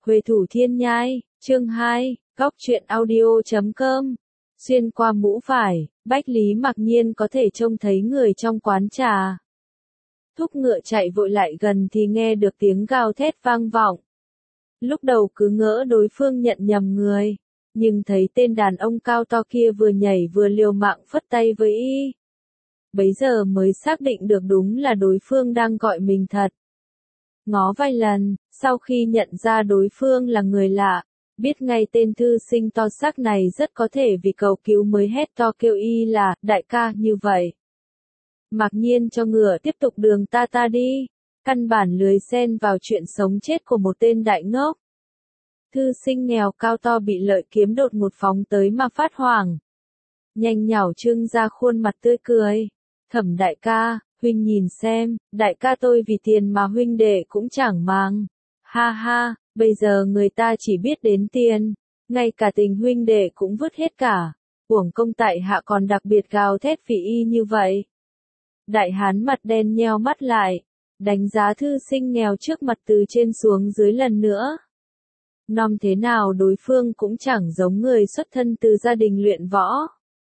Huệ Thủ Thiên Nhai, chương 2, Góc truyện audio.com. Xuyên qua mũ vải, Bách Lý mặc nhiên có thể trông thấy người trong quán trà. Thúc ngựa chạy vội lại gần thì nghe được tiếng gào thét vang vọng. Lúc đầu cứ ngỡ đối phương nhận nhầm người, nhưng thấy tên đàn ông cao to kia vừa nhảy vừa liều mạng phất tay với y. Bấy giờ mới xác định được đúng là đối phương đang gọi mình thật. Ngó vài lần, sau khi nhận ra đối phương là người lạ, biết ngay tên thư sinh to xác này rất có thể vì cầu cứu mới hét to kêu y là đại ca như vậy. Mặc nhiên cho ngựa tiếp tục đường ta đi, căn bản lười xen vào chuyện sống chết của một tên đại ngốc. Thư sinh nghèo cao to bị lợi kiếm đột một phóng tới mà phát hoảng. Nhanh nhảu trưng ra khuôn mặt tươi cười. Thẩm đại ca, huynh nhìn xem, đại ca tôi vì tiền mà huynh đệ cũng chẳng màng. Ha ha, bây giờ người ta chỉ biết đến tiền, ngay cả tình huynh đệ cũng vứt hết cả. Uổng công tại hạ còn đặc biệt gào thét phỉ y như vậy. Đại hán mặt đen nheo mắt lại, đánh giá thư sinh nghèo trước mặt từ trên xuống dưới lần nữa. Nom thế nào đối phương cũng chẳng giống người xuất thân từ gia đình luyện võ.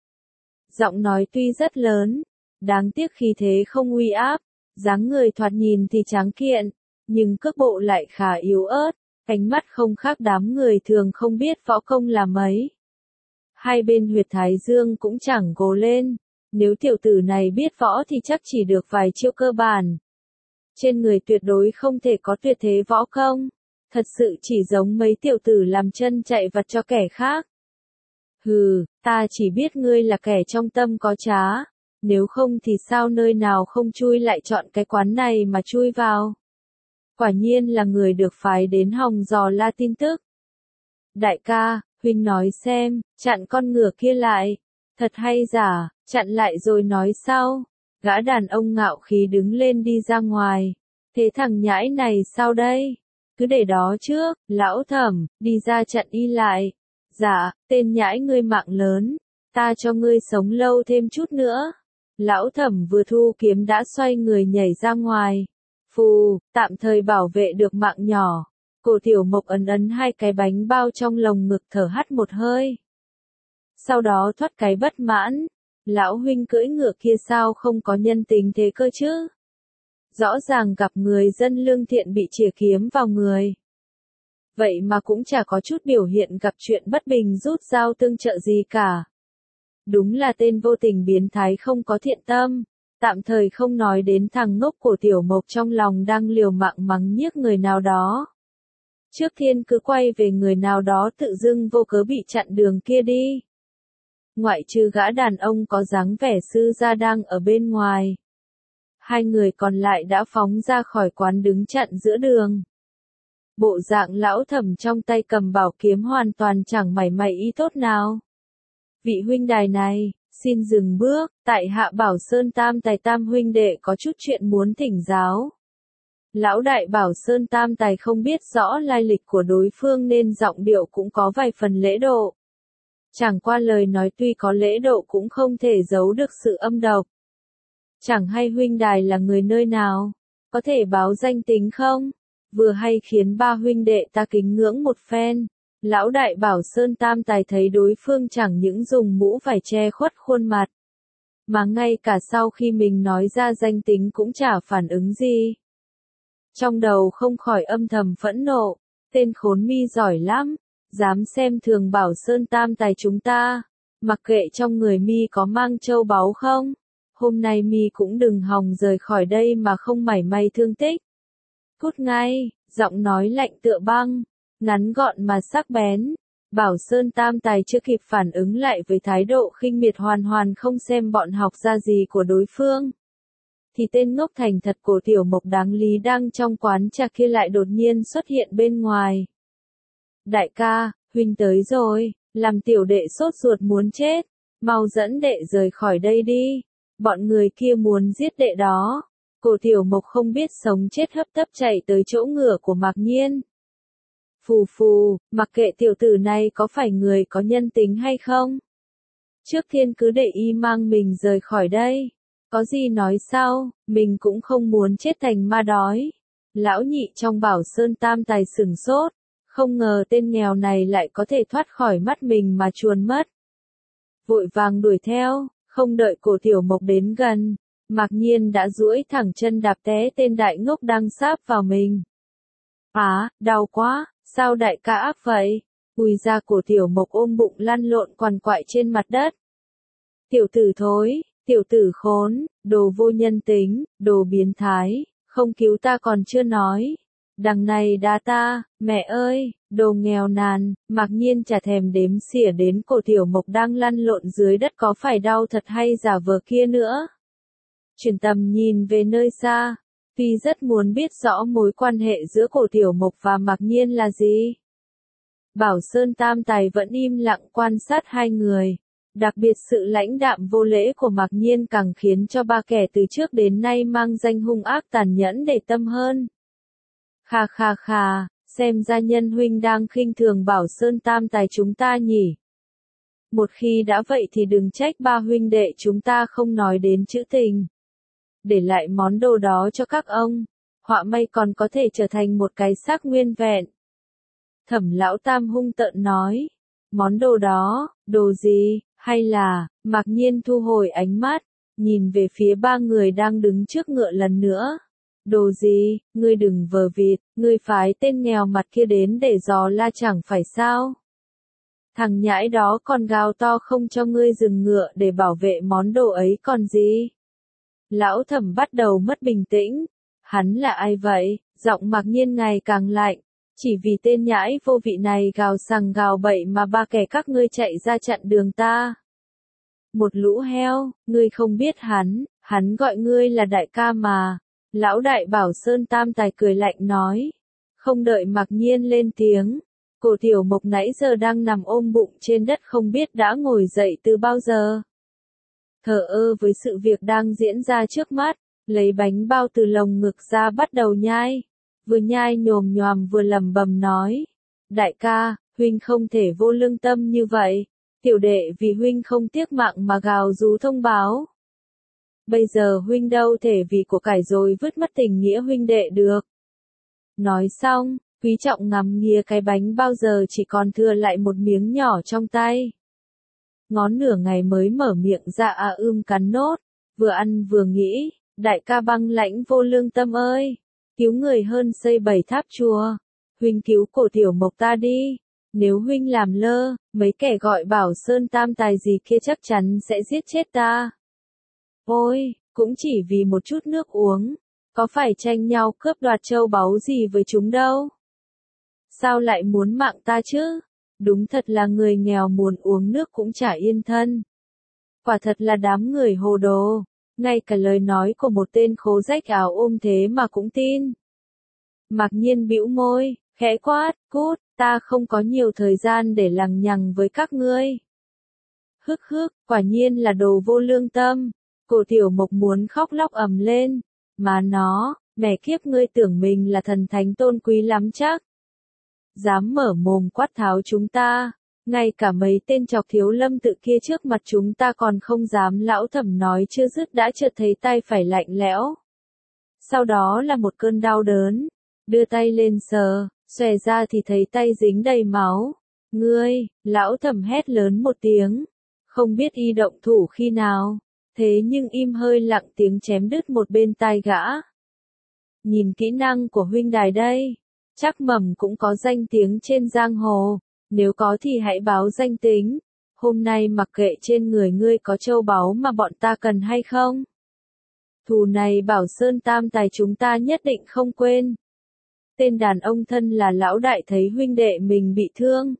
Giọng nói tuy rất lớn, đáng tiếc khí thế không uy áp, dáng người thoạt nhìn thì tráng kiện, nhưng cước bộ lại khá yếu ớt, ánh mắt không khác đám người thường không biết võ công là mấy. Hai bên huyệt thái dương cũng chẳng gồ lên, nếu tiểu tử này biết võ thì chắc chỉ được vài chiêu cơ bản. Trên người tuyệt đối không thể có tuyệt thế võ công, thật sự chỉ giống mấy tiểu tử làm chân chạy vặt cho kẻ khác. Hừ, ta chỉ biết ngươi là kẻ trong tâm có trá, nếu không thì sao nơi nào không chui lại chọn cái quán này mà chui vào. Quả nhiên là người được phái đến hòng dò la tin tức. Đại ca, huynh nói xem, chặn con ngựa kia lại, thật hay giả, chặn lại rồi nói sau. Gã đàn ông ngạo khí đứng lên đi ra ngoài. Thế thằng nhãi này sao đây? Cứ để đó trước, lão Thẩm, đi ra chặn y lại. Dạ, tên nhãi ngươi mạng lớn, ta cho ngươi sống lâu thêm chút nữa. Lão Thẩm vừa thu kiếm đã xoay người nhảy ra ngoài. Phù, tạm thời bảo vệ được mạng nhỏ. Cổ Tiểu Mộc ấn hai cái bánh bao trong lồng ngực thở hắt một hơi. Sau đó thoát cái bất mãn. Lão huynh cưỡi ngựa kia sao không có nhân tính thế cơ chứ? Rõ ràng gặp người dân lương thiện bị chìa kiếm vào người. Vậy mà cũng chả có chút biểu hiện gặp chuyện bất bình rút dao tương trợ gì cả. Đúng là tên vô tình biến thái không có thiện tâm. Tạm thời không nói đến thằng ngốc của Tiểu Mộc trong lòng đang liều mạng mắng nhiếc người nào đó. Trước tiên cứ quay về người nào đó tự dưng vô cớ bị chặn đường kia đi. Ngoại trừ gã đàn ông có dáng vẻ sư gia đang ở bên ngoài. Hai người còn lại đã phóng ra khỏi quán đứng chặn giữa đường. Bộ dạng lão Thẩm trong tay cầm bảo kiếm hoàn toàn chẳng mảy may ý tốt nào. Vị huynh đài này, xin dừng bước, tại hạ Bảo Sơn Tam Tài Tam huynh đệ có chút chuyện muốn thỉnh giáo. Lão đại Bảo Sơn Tam Tài không biết rõ lai lịch của đối phương nên giọng điệu cũng có vài phần lễ độ. Chẳng qua lời nói tuy có lễ độ cũng không thể giấu được sự âm độc. Chẳng hay huynh đài là người nơi nào, có thể báo danh tính không? Vừa hay khiến ba huynh đệ ta kính ngưỡng một phen. Lão đại Bảo Sơn Tam Tài thấy đối phương chẳng những dùng mũ phải che khuất khuôn mặt, mà ngay cả sau khi mình nói ra danh tính cũng chả phản ứng gì. Trong đầu không khỏi âm thầm phẫn nộ, tên khốn mi giỏi lắm, dám xem thường Bảo Sơn Tam Tài chúng ta, mặc kệ trong người mi có mang châu báu không, hôm nay mi cũng đừng hòng rời khỏi đây mà không mảy may thương tích. Cút ngay, giọng nói lạnh tựa băng, ngắn gọn mà sắc bén. Bảo Sơn Tam Tài chưa kịp phản ứng lại với thái độ khinh miệt hoàn không xem bọn học ra gì của đối phương. Thì tên ngốc thành thật của Tiểu Mộc đáng lý đang trong quán trà kia lại đột nhiên xuất hiện bên ngoài. Đại ca, huynh tới rồi, làm tiểu đệ sốt ruột muốn chết, mau dẫn đệ rời khỏi đây đi, bọn người kia muốn giết đệ đó. Cổ Tiểu Mộc không biết sống chết hấp tấp chạy tới chỗ ngựa của Mạc Nhiên. Phù phù, mặc kệ tiểu tử này có phải người có nhân tính hay không. Trước tiên cứ để y mang mình rời khỏi đây. Có gì nói sau, mình cũng không muốn chết thành ma đói. Lão nhị trong Bảo Sơn Tam Tài sửng sốt, Không ngờ tên nghèo này lại có thể thoát khỏi mắt mình mà chuồn mất. Vội vàng đuổi theo, không đợi Cổ Tiểu Mộc đến gần, Mạc Nhiên đã duỗi thẳng chân đạp té tên đại ngốc đang sáp vào mình. Đau quá, sao đại ca ác vậy? Ui ra, Cổ Tiểu Mộc ôm bụng lăn lộn quằn quại trên mặt đất. Tiểu tử thối, tiểu tử khốn, đồ vô nhân tính, đồ biến thái, không cứu ta còn chưa nói. Đằng này đá ta, mẹ ơi, đồ nghèo nàn. Mạc Nhiên chả thèm đếm xỉa đến Cổ Tiểu Mộc đang lăn lộn dưới đất có phải đau thật hay giả vờ kia nữa. Chuyển tầm nhìn về nơi xa, tuy rất muốn biết rõ mối quan hệ giữa Cổ Tiểu Mộc và Mạc Nhiên là gì. Bảo Sơn Tam Tài vẫn im lặng quan sát hai người. Đặc biệt sự lãnh đạm vô lễ của Mạc Nhiên càng khiến cho ba kẻ từ trước đến nay mang danh hung ác tàn nhẫn để tâm hơn. Khà, xem ra nhân huynh đang khinh thường Bảo Sơn Tam Tài chúng ta nhỉ. Một khi đã vậy thì đừng trách ba huynh đệ chúng ta không nói đến chữ tình. Để lại món đồ đó cho các ông, họa may còn có thể trở thành một cái xác nguyên vẹn. Thẩm Lão Tam hung tợn nói, món đồ đó, đồ gì, hay là, Mạc Nhiên thu hồi ánh mắt, nhìn về phía ba người đang đứng trước ngựa lần nữa. Đồ gì, ngươi đừng vờ vịt, ngươi phái tên nghèo mặt kia đến để dò la chẳng phải sao? Thằng nhãi đó còn gào to không cho ngươi dừng ngựa để bảo vệ món đồ ấy còn gì? Lão Thẩm bắt đầu mất bình tĩnh. Hắn là ai vậy? Giọng Mạc Nhiên ngày càng lạnh. Chỉ vì tên nhãi vô vị này gào sằng gào bậy mà ba kẻ các ngươi chạy ra chặn đường ta. Một lũ heo, ngươi không biết hắn gọi ngươi là đại ca mà. Lão đại Bảo Sơn Tam Tài cười lạnh nói. Không đợi Mạc Nhiên lên tiếng, Cổ Tiểu Mộc nãy giờ đang nằm ôm bụng trên đất không biết đã ngồi dậy từ bao giờ. Thờ ơ với sự việc đang diễn ra trước mắt, lấy bánh bao từ lồng ngực ra bắt đầu nhai. Vừa nhai nhồm nhoàm vừa lẩm bẩm nói. Đại ca, huynh không thể vô lương tâm như vậy. Tiểu đệ vì huynh không tiếc mạng mà gào rú thông báo. Bây giờ huynh đâu thể vì của cải rồi vứt mất tình nghĩa huynh đệ được. Nói xong, Quý Trọng ngắm nghía cái bánh bao giờ chỉ còn thừa lại một miếng nhỏ trong tay. Ngón nửa ngày mới mở miệng ra cắn nốt, vừa ăn vừa nghĩ, đại ca băng lãnh vô lương tâm ơi, cứu người hơn xây 7 tháp chùa, huynh cứu Cổ Tiểu Mộc ta đi, nếu huynh làm lơ, mấy kẻ gọi Bảo Sơn Tam Tài gì kia chắc chắn sẽ giết chết ta. Ôi, cũng chỉ vì một chút nước uống, có phải tranh nhau cướp đoạt châu báu gì với chúng đâu. Sao lại muốn mạng ta chứ? Đúng thật là người nghèo muốn uống nước cũng chả yên thân. Quả thật là đám người hồ đồ, ngay cả lời nói của một tên khố rách áo ôm thế mà cũng tin. Mạc Nhiên bĩu môi, khẽ quát, cút, ta không có nhiều thời gian để lằng nhằng với các ngươi. Hức, quả nhiên là đồ vô lương tâm. Cổ Tiểu Mộc muốn khóc lóc ầm lên. Mà nó, mẹ kiếp ngươi tưởng mình là thần thánh tôn quý lắm chắc. Dám mở mồm quát tháo chúng ta, ngay cả mấy tên chọc thiếu lâm tự kia trước mặt chúng ta còn không dám. Lão Thẩm nói chưa dứt đã chợt thấy tay phải lạnh lẽo. Sau đó là một cơn đau đớn, đưa tay lên sờ, xòe ra thì thấy tay dính đầy máu. Ngươi, Lão Thẩm hét lớn một tiếng, không biết y động thủ khi nào, thế nhưng im hơi lặng tiếng chém đứt một bên tai gã. Nhìn kỹ năng của huynh đài đây. Chắc Mầm cũng có danh tiếng trên giang hồ, nếu có thì hãy báo danh tính. Hôm nay mặc kệ trên người ngươi có châu báu mà bọn ta cần hay không. Thù này Bảo Sơn Tam Tài chúng ta nhất định không quên. Tên đàn ông thân là lão đại thấy huynh đệ mình bị thương.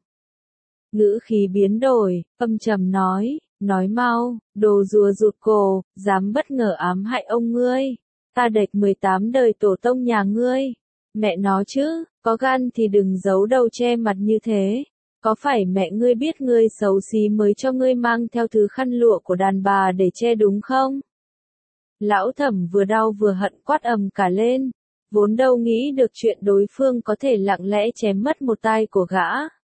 Ngữ khí biến đổi, âm trầm nói mau, đồ rùa rụt cổ, dám bất ngờ ám hại ông ngươi. Ta đệch 18 đời tổ tông nhà ngươi. Mẹ nó chứ, có gan thì đừng giấu đầu che mặt như thế. Có phải mẹ ngươi biết ngươi xấu xí mới cho ngươi mang theo thứ khăn lụa của đàn bà để che đúng không? Lão Thẩm vừa đau vừa hận quát ầm cả lên. Vốn đâu nghĩ được chuyện đối phương có thể lặng lẽ chém mất một tai của gã.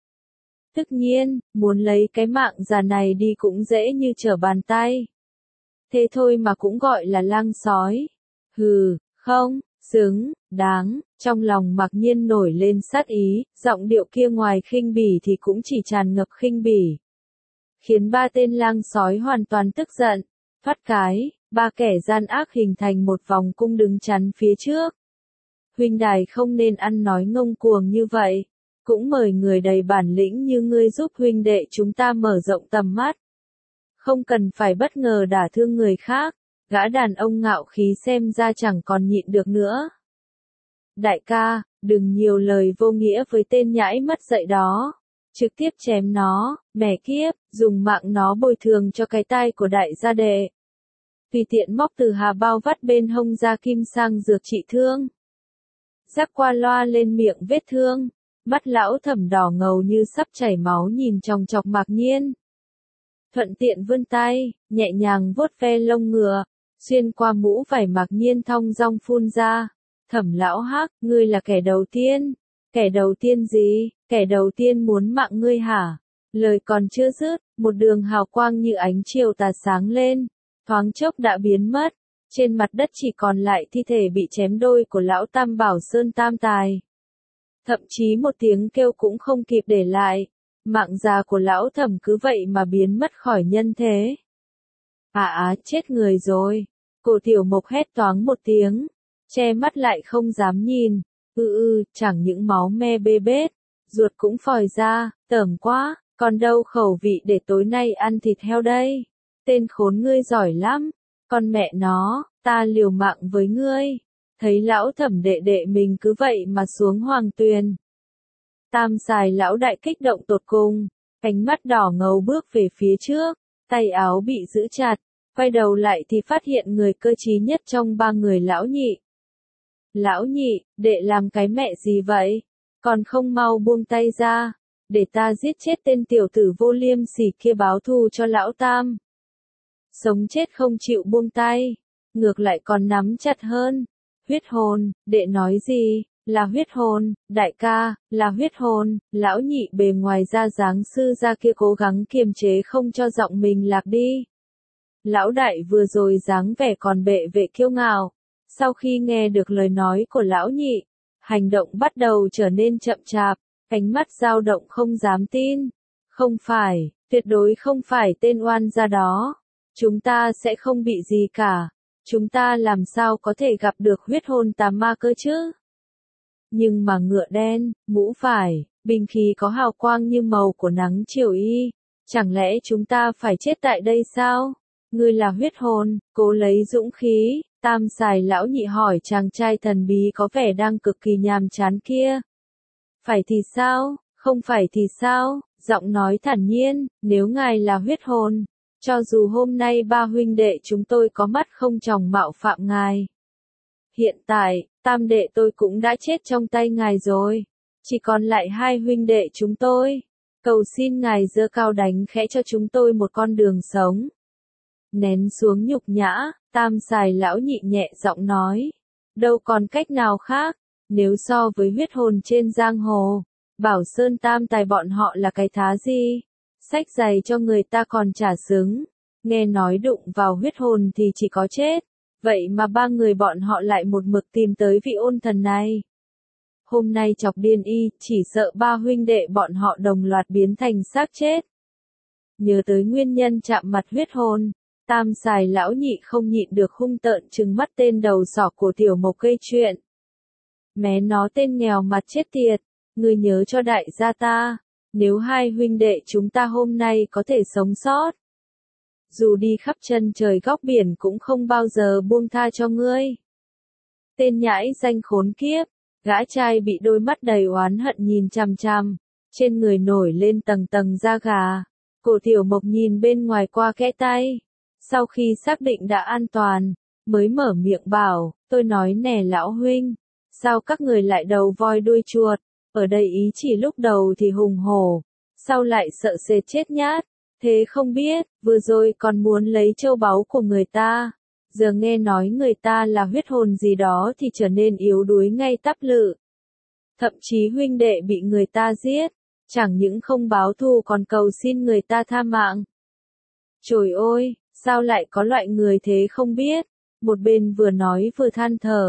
Tất nhiên, muốn lấy cái mạng già này đi cũng dễ như trở bàn tay. Thế thôi mà cũng gọi là lang sói. Hừ, không, xứng, đáng, Trong lòng Mạc Nhiên nổi lên sát ý, giọng điệu kia ngoài khinh bỉ thì cũng chỉ tràn ngập khinh bỉ. Khiến ba tên lang sói hoàn toàn tức giận. Thoát cái, ba kẻ gian ác hình thành một vòng cung đứng chắn phía trước. Huynh đài không nên ăn nói ngông cuồng như vậy. Cũng mời người đầy bản lĩnh như ngươi giúp huynh đệ chúng ta mở rộng tầm mắt. Không cần phải bất ngờ đả thương người khác. Gã đàn ông ngạo khí xem ra chẳng còn nhịn được nữa. Đại ca, đừng nhiều lời vô nghĩa với tên nhãi mất dạy đó. Trực tiếp chém nó, mẹ kiếp, dùng mạng nó bồi thường cho cái tai của đại gia đệ. Tùy tiện móc từ hà bao vắt bên hông ra kim sang dược trị thương. Rắc qua loa lên miệng vết thương, mắt lão Thẩm đỏ ngầu như sắp chảy máu nhìn chòng chọc Mạc Nhiên. Thuận tiện vươn tay, nhẹ nhàng vuốt ve lông ngựa, xuyên qua mũ vải Mạc Nhiên thong dong phun ra. Thẩm lão Hắc, ngươi là kẻ đầu tiên. Kẻ đầu tiên gì? Kẻ đầu tiên muốn mạng ngươi hả? Lời còn chưa dứt, một đường hào quang như ánh chiều tà sáng lên, thoáng chốc đã biến mất. Trên mặt đất chỉ còn lại thi thể bị chém đôi của lão Tam Bảo Sơn Tam Tài. Thậm chí một tiếng kêu cũng không kịp để lại. Mạng già của lão Thẩm cứ vậy mà biến mất khỏi nhân thế. Chết người rồi. Cổ Tiểu Mộc hét toáng một tiếng, che mắt lại không dám nhìn. Chẳng những máu me bê bết, ruột cũng phòi ra, tởm quá, còn đâu khẩu vị để tối nay ăn thịt heo đây. Tên khốn ngươi giỏi lắm, con mẹ nó, ta liều mạng với ngươi. Thấy lão Thẩm đệ đệ mình cứ vậy mà xuống hoàng tuyền. Tam Xài lão đại kích động tột cùng, cánh mắt đỏ ngầu bước về phía trước, tay áo bị giữ chặt, quay đầu lại thì phát hiện người cơ trí nhất trong ba người lão Nhị. Lão Nhị, đệ làm cái mẹ gì vậy? Còn không mau buông tay ra, để ta giết chết tên tiểu tử vô liêm sỉ kia báo thù cho lão Tam. Sống chết không chịu buông tay, ngược lại còn nắm chặt hơn. Huyết hồn, đệ nói gì? Là huyết hồn, đại ca, là huyết hồn. Lão Nhị bề ngoài ra dáng sư ra kia cố gắng kiềm chế không cho giọng mình lạc đi. Lão đại vừa rồi dáng vẻ còn bệ vệ kiêu ngạo. Sau khi nghe được lời nói của lão Nhị, hành động bắt đầu trở nên chậm chạp, ánh mắt dao động không dám tin. Không phải, tuyệt đối không phải tên oan gia đó. Chúng ta sẽ không bị gì cả. Chúng ta làm sao có thể gặp được huyết hồn tà ma cơ chứ? Nhưng mà ngựa đen, mũ vải, binh khí có hào quang như màu của nắng chiều y. Chẳng lẽ chúng ta phải chết tại đây sao? Ngươi là huyết hồn, cố lấy dũng khí. Tam Xài lão Nhị hỏi chàng trai thần bí có vẻ đang cực kỳ nhàm chán kia. Phải thì sao? Không phải thì sao? Giọng nói thản nhiên, nếu ngài là huyết hồn, cho dù hôm nay ba huynh đệ chúng tôi có mắt không tròng mạo phạm ngài. Hiện tại, tam đệ tôi cũng đã chết trong tay ngài rồi. Chỉ còn lại hai huynh đệ chúng tôi. Cầu xin ngài giơ cao đánh khẽ cho chúng tôi một con đường sống. Nén xuống nhục nhã, Tam Xài lão Nhị nhẹ giọng nói. Đâu còn cách nào khác, nếu so với huyết hồn trên giang hồ, Bảo Sơn Tam Tài bọn họ là cái thá gì? Xách giày cho người ta còn chả xứng. Nghe nói đụng vào huyết hồn thì chỉ có chết. Vậy mà ba người bọn họ lại một mực tìm tới vị ôn thần này. Hôm nay chọc điên y, chỉ sợ ba huynh đệ bọn họ đồng loạt biến thành xác chết. Nhớ tới nguyên nhân chạm mặt huyết hồn, Tam Xài lão Nhị không nhịn được hung tợn trừng mắt tên đầu sỏ của Tiểu Mộc gây chuyện. Mé nó tên nghèo mặt chết tiệt, ngươi nhớ cho đại gia ta, nếu hai huynh đệ chúng ta hôm nay có thể sống sót, dù đi khắp chân trời góc biển cũng không bao giờ buông tha cho ngươi. Tên nhãi danh khốn kiếp, gã trai bị đôi mắt đầy oán hận nhìn chằm chằm, trên người nổi lên tầng tầng da gà. Cổ Tiểu Mộc nhìn bên ngoài qua kẽ tay, sau khi xác định đã an toàn, mới mở miệng bảo, tôi nói nè lão huynh, sao các người lại đầu voi đuôi chuột, ở đây ý chỉ lúc đầu thì hùng hổ, sau lại sợ sệt chết nhát, thế không biết, vừa rồi còn muốn lấy châu báu của người ta, giờ nghe nói người ta là huyết hồn gì đó thì trở nên yếu đuối ngay tắp lự. Thậm chí huynh đệ bị người ta giết, chẳng những không báo thù còn cầu xin người ta tha mạng. Trời ơi, sao lại có loại người thế không biết, một bên vừa nói vừa than thở,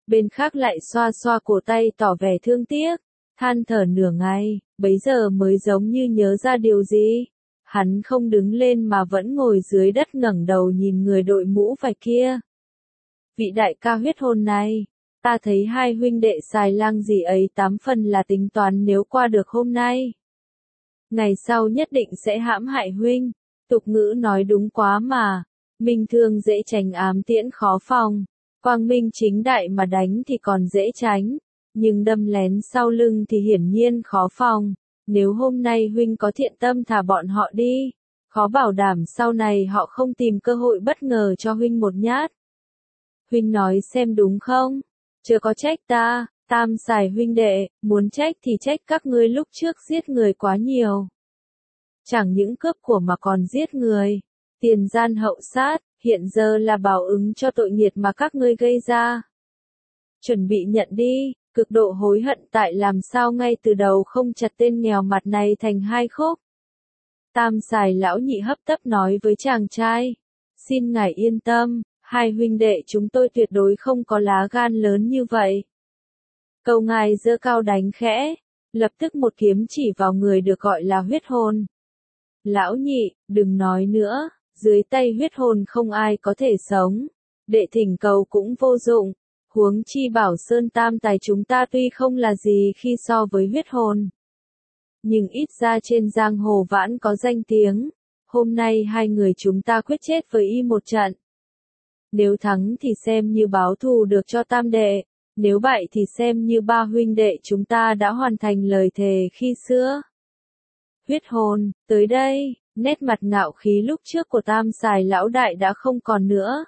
bên khác lại xoa xoa cổ tay tỏ vẻ thương tiếc, than thở nửa ngày, bấy giờ mới giống như nhớ ra điều gì. Hắn không đứng lên mà vẫn ngồi dưới đất ngẩng đầu nhìn người đội mũ vải kia. Vị đại ca huyết hồn này, ta thấy hai huynh đệ xài lang gì ấy 8 phần là tính toán nếu qua được hôm nay. Ngày sau nhất định sẽ hãm hại huynh, tục ngữ nói đúng quá mà, minh thương dễ tránh ám tiễn khó phòng, quang minh chính đại mà đánh thì còn dễ tránh, nhưng đâm lén sau lưng thì hiển nhiên khó phòng. Nếu hôm nay huynh có thiện tâm thả bọn họ đi, khó bảo đảm sau này họ không tìm cơ hội bất ngờ cho huynh một nhát. Huynh nói xem đúng không? Chưa có trách ta, Tam Sài huynh đệ, muốn trách thì trách các ngươi lúc trước giết người quá nhiều. Chẳng những cướp của mà còn giết người, tiền gian hậu sát, hiện giờ là báo ứng cho tội nghiệt mà các ngươi gây ra. Chuẩn bị nhận đi, cực độ hối hận tại làm sao ngay từ đầu không chặt tên nghèo mặt này thành hai khúc. Tam Sài lão nhị hấp tấp nói với chàng trai, xin ngài yên tâm, hai huynh đệ chúng tôi tuyệt đối không có lá gan lớn như vậy. Câu ngài giơ cao đánh khẽ, lập tức một kiếm chỉ vào người được gọi là huyết hồn. Lão nhị, đừng nói nữa, dưới tay huyết hồn không ai có thể sống, đệ thỉnh cầu cũng vô dụng, huống chi Bảo Sơn Tam Tài chúng ta tuy không là gì khi so với huyết hồn. Nhưng ít ra trên giang hồ vãn có danh tiếng, hôm nay hai người chúng ta quyết chết với y một trận. Nếu thắng thì xem như báo thù được cho tam đệ, nếu bại thì xem như ba huynh đệ chúng ta đã hoàn thành lời thề khi xưa. Huyết hồn, tới đây, nét mặt ngạo khí lúc trước của Tam Sài lão đại đã không còn nữa.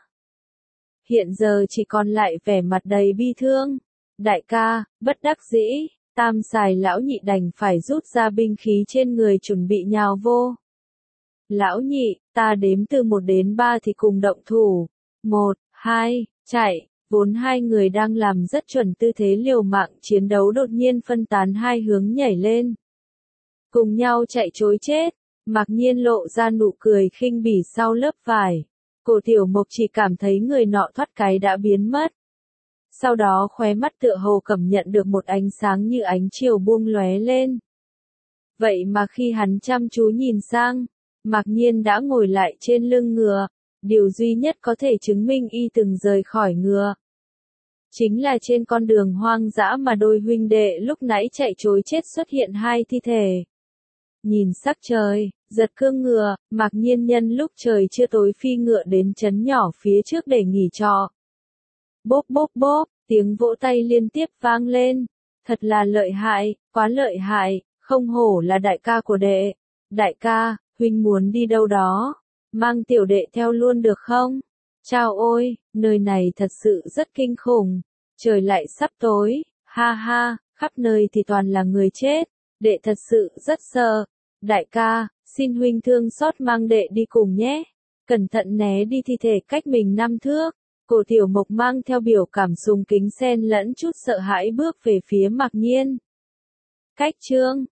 Hiện giờ chỉ còn lại vẻ mặt đầy bi thương. Đại ca, bất đắc dĩ, Tam Sài lão nhị đành phải rút ra binh khí trên người chuẩn bị nhào vô. Lão nhị, ta đếm từ 1 đến 3 thì cùng động thủ. 1, 2, chạy. Vốn hai người đang làm rất chuẩn tư thế liều mạng chiến đấu đột nhiên phân tán hai hướng nhảy lên. Cùng nhau chạy trối chết, mặc nhiên lộ ra nụ cười khinh bỉ sau lớp vải. Cổ Tiểu Mộc chỉ cảm thấy người nọ thoát cái đã biến mất. Sau đó khóe mắt tựa hồ cảm nhận được một ánh sáng như ánh chiều buông lóe lên. Vậy mà khi hắn chăm chú nhìn sang, mặc nhiên đã ngồi lại trên lưng ngựa. Điều duy nhất có thể chứng minh y từng rời khỏi ngựa. Chính là trên con đường hoang dã mà đôi huynh đệ lúc nãy chạy trối chết xuất hiện hai thi thể. Nhìn sắc trời, giật cương ngựa, mặc nhiên nhân lúc trời chưa tối phi ngựa đến trấn nhỏ phía trước để nghỉ trọ. Bốp bốp bốp, tiếng vỗ tay liên tiếp vang lên. Thật là lợi hại, quá lợi hại, không hổ là đại ca của đệ. Đại ca, huynh muốn đi đâu đó? Mang tiểu đệ theo luôn được không? Chao ôi, nơi này thật sự rất kinh khủng. Trời lại sắp tối, ha ha, khắp nơi thì toàn là người chết. Đệ thật sự rất sợ. Đại ca, xin huynh thương xót mang đệ đi cùng nhé. Cẩn thận né đi thi thể cách mình 5 thước. Cổ Tiểu Mộc mang theo biểu cảm sùng kính xen lẫn chút sợ hãi bước về phía mặc nhiên. Cách chương